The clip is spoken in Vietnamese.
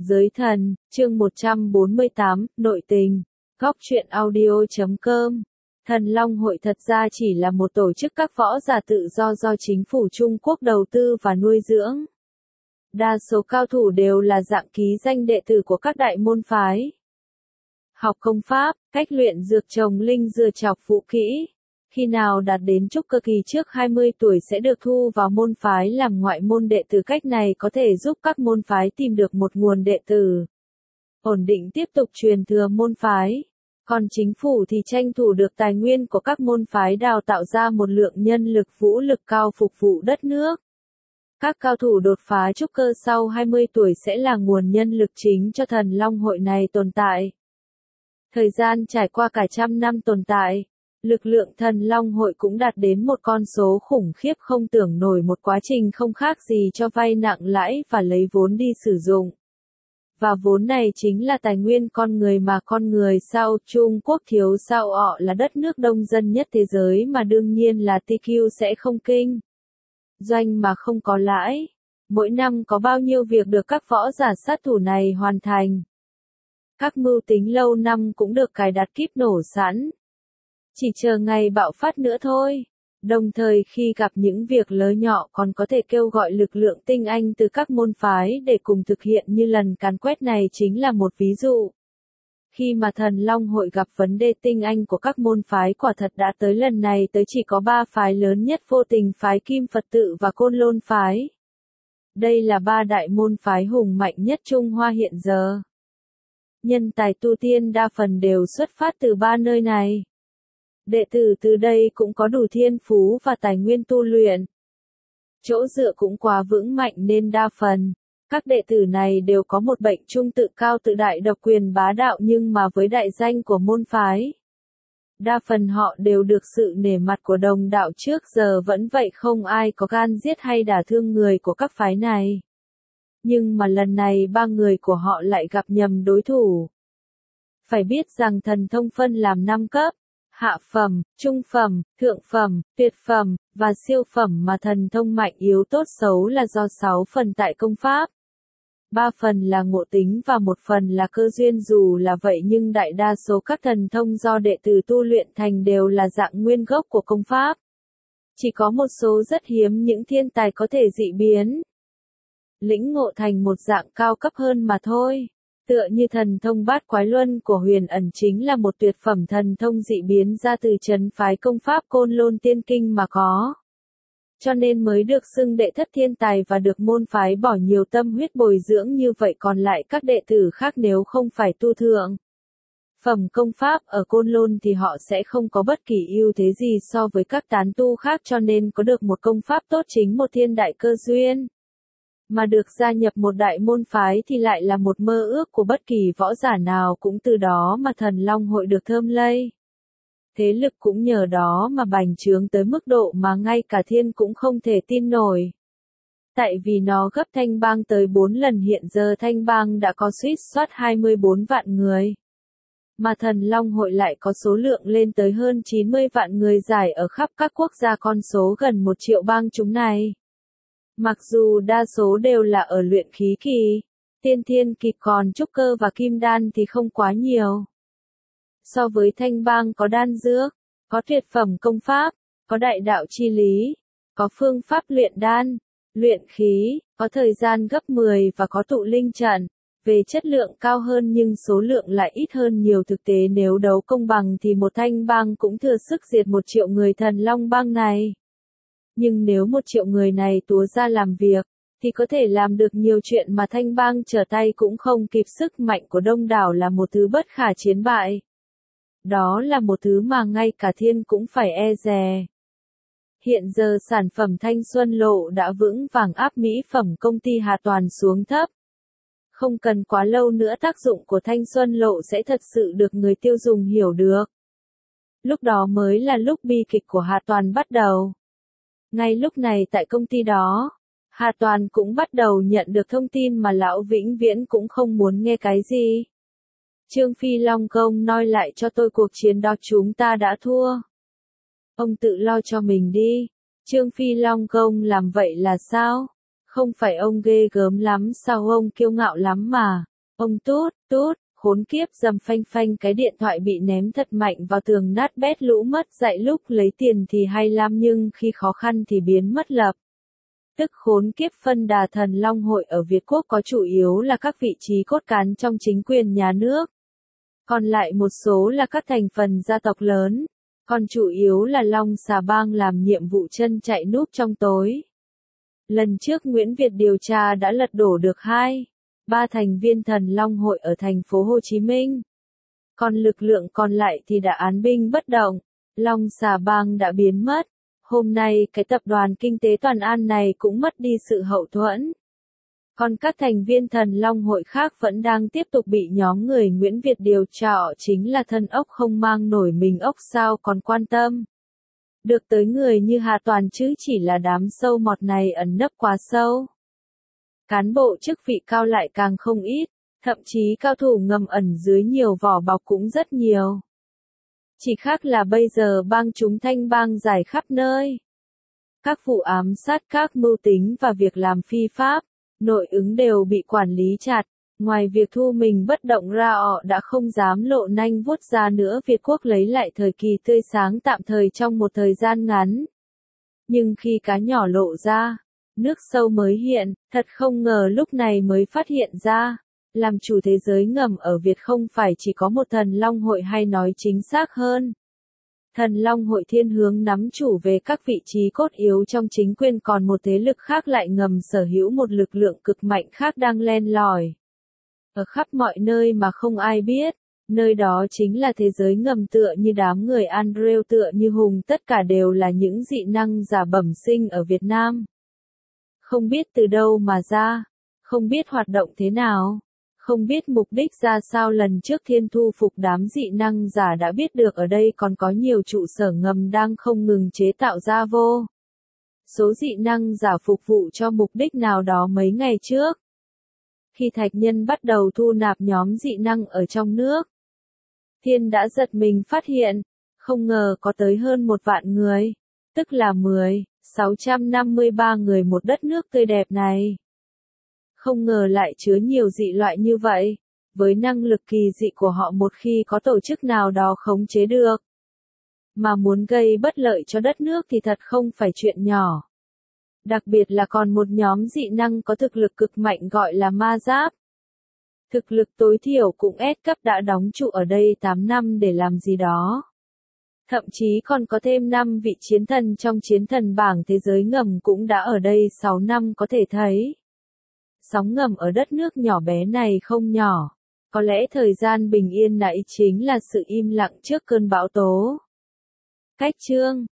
Giới thần, chương 148, nội tình. Góc truyện audio.com. Thần Long Hội thật ra chỉ là một tổ chức các võ giả tự do chính phủ Trung Quốc đầu tư và nuôi dưỡng. Đa số cao thủ đều là dạng ký danh đệ tử của các đại môn phái. Học công pháp, cách luyện dược trồng linh dừa chọc vũ kỹ. Khi nào đạt đến trúc cơ kỳ trước 20 tuổi sẽ được thu vào môn phái làm ngoại môn đệ tử. Cách này có thể giúp các môn phái tìm được một nguồn đệ tử ổn định tiếp tục truyền thừa môn phái. Còn chính phủ thì tranh thủ được tài nguyên của các môn phái đào tạo ra một lượng nhân lực vũ lực cao phục vụ đất nước. Các cao thủ đột phá trúc cơ sau 20 tuổi sẽ là nguồn nhân lực chính cho Thần Long Hội này tồn tại. Thời gian trải qua cả trăm năm tồn tại, lực lượng Thần Long Hội cũng đạt đến một con số khủng khiếp không tưởng nổi, một quá trình không khác gì cho vay nặng lãi và lấy vốn đi sử dụng. Và vốn này chính là tài nguyên con người mà con người sao Trung Quốc thiếu sao họ là đất nước đông dân nhất thế giới mà đương nhiên là TQ sẽ không kinh doanh mà không có lãi. Mỗi năm có bao nhiêu việc được các võ giả sát thủ này hoàn thành. Các mưu tính lâu năm cũng được cài đặt kíp nổ sẵn. Chỉ chờ ngày bạo phát nữa thôi. Đồng thời khi gặp những việc lớn nhỏ còn có thể kêu gọi lực lượng tinh anh từ các môn phái để cùng thực hiện, như lần càn quét này chính là một ví dụ. Khi mà Thần Long Hội gặp vấn đề tinh anh của các môn phái quả thật đã tới lần này tới chỉ có 3 phái lớn nhất: Vô Tình phái, Kim Phật tự và Côn Lôn phái. Đây là 3 đại môn phái hùng mạnh nhất Trung Hoa hiện giờ. Nhân tài tu tiên đa phần đều xuất phát từ 3 nơi này. Đệ tử từ đây cũng có đủ thiên phú và tài nguyên tu luyện. Chỗ dựa cũng quá vững mạnh nên đa phần các đệ tử này đều có một bệnh chung tự cao tự đại, độc quyền bá đạo, nhưng mà với đại danh của môn phái. Đa phần họ đều được sự nể mặt của đồng đạo, trước giờ vẫn vậy, không ai có gan giết hay đả thương người của các phái này. Nhưng mà lần này 3 người của họ lại gặp nhầm đối thủ. Phải biết rằng thần thông phân làm 5 cấp: hạ phẩm, trung phẩm, thượng phẩm, tuyệt phẩm, và siêu phẩm, mà thần thông mạnh yếu tốt xấu là do 6 phần tại công pháp. 3 phần là ngộ tính và 1 phần là cơ duyên. Dù là vậy nhưng đại đa số các thần thông do đệ tử tu luyện thành đều là dạng nguyên gốc của công pháp. Chỉ có một số rất hiếm những thiên tài có thể dị biến, lĩnh ngộ thành một dạng cao cấp hơn mà thôi. Tựa như thần thông Bát Quái Luân của Huyền Ẩn chính là một tuyệt phẩm thần thông dị biến ra từ trấn phái công pháp Côn Lôn Tiên Kinh mà có. Cho nên mới được xưng đệ thất thiên tài và được môn phái bỏ nhiều tâm huyết bồi dưỡng như vậy. Còn lại các đệ tử khác nếu không phải tu thượng phẩm công pháp ở Côn Lôn thì họ sẽ không có bất kỳ ưu thế gì so với các tán tu khác, cho nên có được một công pháp tốt chính một thiên đại cơ duyên. Mà được gia nhập một đại môn phái thì lại là một mơ ước của bất kỳ võ giả nào, cũng từ đó mà Thần Long Hội được thơm lây. Thế lực cũng nhờ đó mà bành trướng tới mức độ mà ngay cả thiên cũng không thể tin nổi. Tại vì nó gấp Thanh Bang tới 4 lần, hiện giờ Thanh Bang đã có suýt soát 24 vạn người. Mà Thần Long Hội lại có số lượng lên tới hơn 90 vạn người giải ở khắp các quốc gia, con số gần 1 triệu bang chúng này. Mặc dù đa số đều là ở luyện khí kỳ, tiên thiên kỳ, còn trúc cơ và kim đan thì không quá nhiều. So với Thanh Bang có đan dược, có tuyệt phẩm công pháp, có đại đạo chi lý, có phương pháp luyện đan, luyện khí, có thời gian gấp 10 và có tụ linh trận. Về chất lượng cao hơn nhưng số lượng lại ít hơn nhiều. Thực tế nếu đấu công bằng thì một Thanh Bang cũng thừa sức diệt 1 triệu người Thần Long Bang này. Nhưng nếu 1 triệu người này túa ra làm việc, thì có thể làm được nhiều chuyện mà Thanh Bang trở tay cũng không kịp. Sức mạnh của đông đảo là một thứ bất khả chiến bại. Đó là một thứ mà ngay cả thiên cũng phải e dè. Hiện giờ sản phẩm Thanh Xuân Lộ đã vững vàng áp mỹ phẩm công ty Hà Toàn xuống thấp. Không cần quá lâu nữa tác dụng của Thanh Xuân Lộ sẽ thật sự được người tiêu dùng hiểu được. Lúc đó mới là lúc bi kịch của Hà Toàn bắt đầu. Ngay lúc này tại công ty đó, Hà Toàn cũng bắt đầu nhận được thông tin mà lão vĩnh viễn cũng không muốn nghe cái gì. Trương Phi Long công nói lại cho tôi cuộc chiến đó chúng ta đã thua. Ông tự lo cho mình đi. Trương Phi Long công làm vậy là sao? Không phải ông ghê gớm lắm sao, ông kiêu ngạo lắm mà. Ông tút, tút, khốn kiếp dầm phanh phanh cái điện thoại bị ném thật mạnh vào tường nát bét lũ mất dạy lúc lấy tiền thì hay lắm nhưng khi khó khăn thì biến mất lập. Tức khốn kiếp phân đà Thần Long Hội ở Việt Quốc có chủ yếu là các vị trí cốt cán trong chính quyền nhà nước. Còn lại một số là các thành phần gia tộc lớn. Còn chủ yếu là Long Xà Bang làm nhiệm vụ chân chạy núp trong tối. Lần trước Nguyễn Việt điều tra đã lật đổ được 2-3 thành viên Thần Long Hội ở thành phố Hồ Chí Minh. Còn lực lượng còn lại thì đã án binh bất động. Long Xà Bang đã biến mất. Hôm nay cái tập đoàn kinh tế Toàn An này cũng mất đi sự hậu thuẫn. Còn các thành viên Thần Long Hội khác vẫn đang tiếp tục bị nhóm người Nguyễn Việt điều tra, chính là thân ốc không mang nổi mình ốc sao còn quan tâm. Được tới người như Hà Toàn chứ chỉ là đám sâu mọt này ẩn nấp quá sâu. Cán bộ chức vị cao lại càng không ít, thậm chí cao thủ ngầm ẩn dưới nhiều vỏ bọc cũng rất nhiều. Chỉ khác là bây giờ bang chúng thanh bang dài khắp nơi. Các vụ ám sát, các mưu tính và việc làm phi pháp, nội ứng đều bị quản lý chặt. Ngoài việc thu mình bất động ra, họ đã không dám lộ nanh vuốt ra nữa. Việt Quốc lấy lại thời kỳ tươi sáng tạm thời trong một thời gian ngắn. Nhưng khi cá nhỏ lộ ra, nước sâu mới hiện, thật không ngờ lúc này mới phát hiện ra. Làm chủ thế giới ngầm ở Việt không phải chỉ có một Thần Long Hội, hay nói chính xác hơn. Thần Long Hội thiên hướng nắm chủ về các vị trí cốt yếu trong chính quyền, còn một thế lực khác lại ngầm sở hữu một lực lượng cực mạnh khác đang len lỏi ở khắp mọi nơi mà không ai biết. Nơi đó chính là thế giới ngầm, tựa như đám người Andrew, tựa như Hùng, tất cả đều là những dị năng giả bẩm sinh ở Việt Nam. Không biết từ đâu mà ra, không biết hoạt động thế nào, không biết mục đích ra sao. Lần trước Thiên thu phục đám dị năng giả đã biết được ở đây còn có nhiều trụ sở ngầm đang không ngừng chế tạo ra vô số dị năng giả phục vụ cho mục đích nào đó. Mấy ngày trước, khi Thạch Nhân bắt đầu thu nạp nhóm dị năng ở trong nước, Thiên đã giật mình phát hiện, không ngờ có tới hơn 1 vạn người, tức là 653 người một đất nước tươi đẹp này. Không ngờ lại chứa nhiều dị loại như vậy. Với năng lực kỳ dị của họ, một khi có tổ chức nào đó khống chế được, mà muốn gây bất lợi cho đất nước thì thật không phải chuyện nhỏ. Đặc biệt là còn một nhóm dị năng có thực lực cực mạnh gọi là ma giáp. Thực lực tối thiểu cũng S cấp, đã đóng trụ ở đây 8 năm để làm gì đó. Thậm chí còn có thêm 5 vị chiến thần trong chiến thần bảng thế giới ngầm cũng đã ở đây 6 năm. Có thể thấy, sóng ngầm ở đất nước nhỏ bé này không nhỏ. Có lẽ thời gian bình yên nãy chính là sự im lặng trước cơn bão tố. Cách chương